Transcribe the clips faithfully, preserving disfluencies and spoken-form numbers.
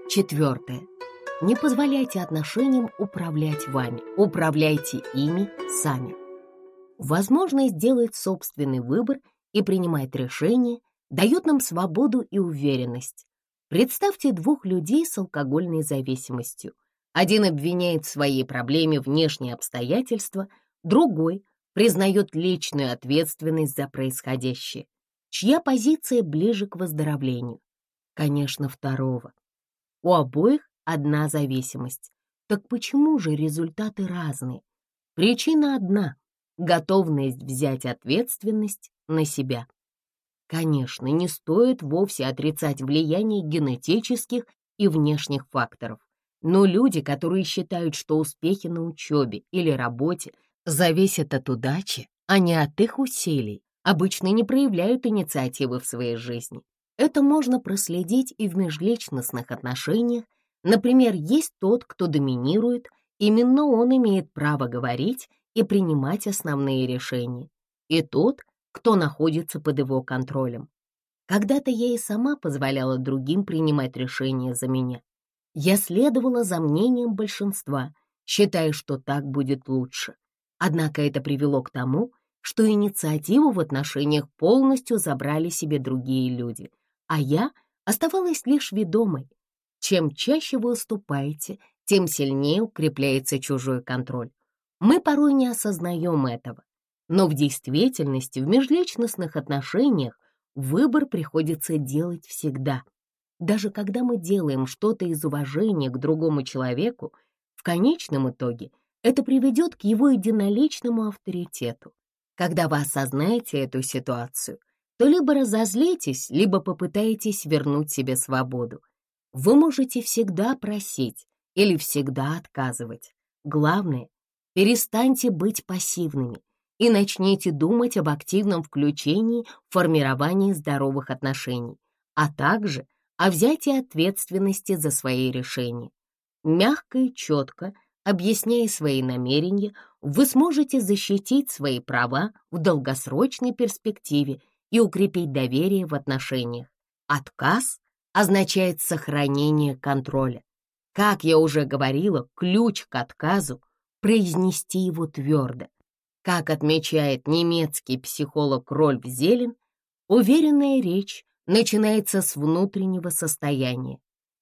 Четвертое. Не позволяйте отношениям управлять вами, управляйте ими сами. Возможность сделать собственный выбор и принимать решения дает нам свободу и уверенность. Представьте двух людей с алкогольной зависимостью. Один обвиняет в своей проблеме внешние обстоятельства, другой признает личную ответственность за происходящее. Чья позиция ближе к выздоровлению? Конечно, второго. У обоих одна зависимость. Так почему же результаты разные? Причина одна — готовность взять ответственность на себя. Конечно, не стоит вовсе отрицать влияние генетических и внешних факторов. Но люди, которые считают, что успехи на учебе или работе зависят от удачи, а не от их усилий, обычно не проявляют инициативы в своей жизни. Это можно проследить и в межличностных отношениях. Например, есть тот, кто доминирует, именно он имеет право говорить и принимать основные решения, и тот, кто находится под его контролем. Когда-то я и сама позволяла другим принимать решения за меня. Я следовала за мнением большинства, считая, что так будет лучше. Однако это привело к тому, что инициативу в отношениях полностью забрали себе другие люди, а я оставалась лишь ведомой. Чем чаще вы уступаете, тем сильнее укрепляется чужой контроль. Мы порой не осознаем этого, но в действительности в межличностных отношениях выбор приходится делать всегда. Даже когда мы делаем что-то из уважения к другому человеку, в конечном итоге это приведет к его единоличному авторитету. Когда вы осознаете эту ситуацию, то либо разозлитесь, либо попытаетесь вернуть себе свободу. Вы можете всегда просить или всегда отказывать. Главное, перестаньте быть пассивными и начните думать об активном включении в формирование здоровых отношений, а также о взятии ответственности за свои решения. Мягко и четко объясняя свои намерения, вы сможете защитить свои права в долгосрочной перспективе и укрепить доверие в отношениях. Отказ означает сохранение контроля. Как я уже говорила, ключ к отказу — произнести его твердо. Как отмечает немецкий психолог Рольф Зелен, уверенная речь начинается с внутреннего состояния.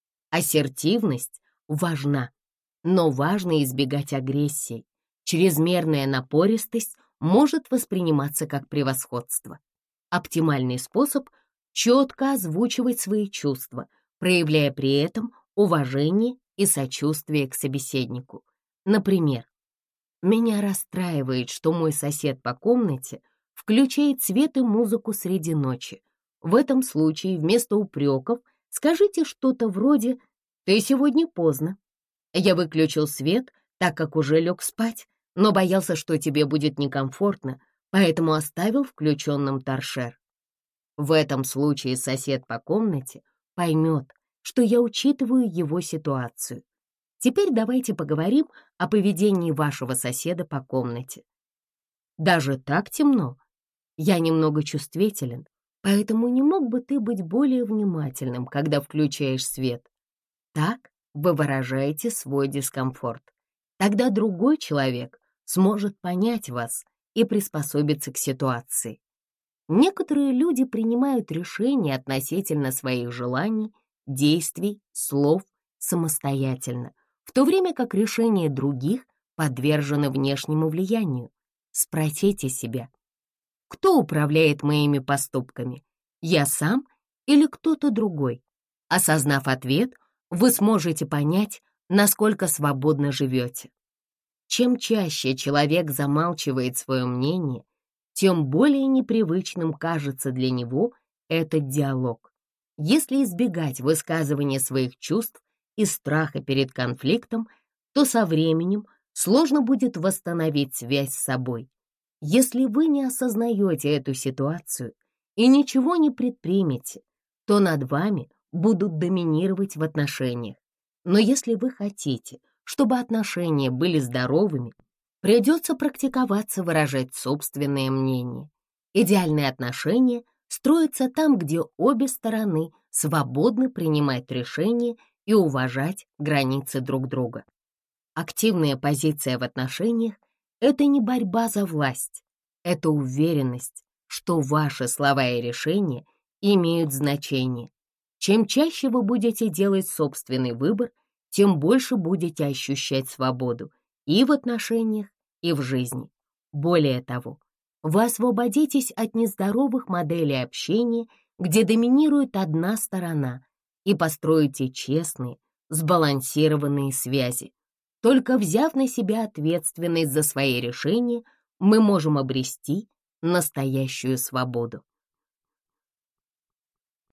Ассертивность важна, но важно избегать агрессии. Чрезмерная напористость может восприниматься как превосходство. Оптимальный способ — четко озвучивать свои чувства, проявляя при этом уважение и сочувствие к собеседнику. Например, «Меня расстраивает, что мой сосед по комнате включает свет и музыку среди ночи. В этом случае вместо упреков скажите что-то вроде «Ты сегодня поздно. Я выключил свет, так как уже лег спать, но боялся, что тебе будет некомфортно, поэтому оставил включенным торшер». В этом случае сосед по комнате поймет, что я учитываю его ситуацию. Теперь давайте поговорим о поведении вашего соседа по комнате. Даже так темно. Я немного чувствителен, поэтому не мог бы ты быть более внимательным, когда включаешь свет? Так вы выражаете свой дискомфорт. Тогда другой человек сможет понять вас и приспособиться к ситуации. Некоторые люди принимают решения относительно своих желаний, действий, слов самостоятельно, в то время как решения других подвержены внешнему влиянию. Спросите себя, кто управляет моими поступками, я сам или кто-то другой? Осознав ответ, вы сможете понять, насколько свободно живете. Чем чаще человек замалчивает свое мнение, тем более непривычным кажется для него этот диалог. Если избегать высказывания своих чувств из страха перед конфликтом, то со временем сложно будет восстановить связь с собой. Если вы не осознаете эту ситуацию и ничего не предпримете, то над вами будут доминировать в отношениях. Но если вы хотите, чтобы отношения были здоровыми, придется практиковаться выражать собственное мнение. Идеальные отношения строятся там, где обе стороны свободны принимать решения и уважать границы друг друга. Активная позиция в отношениях — это не борьба за власть, это уверенность, что ваши слова и решения имеют значение. Чем чаще вы будете делать собственный выбор, тем больше будете ощущать свободу и в отношениях, и в жизни. Более того, вы освободитесь от нездоровых моделей общения, где доминирует одна сторона, и построите честные, сбалансированные связи. Только взяв на себя ответственность за свои решения, мы можем обрести настоящую свободу.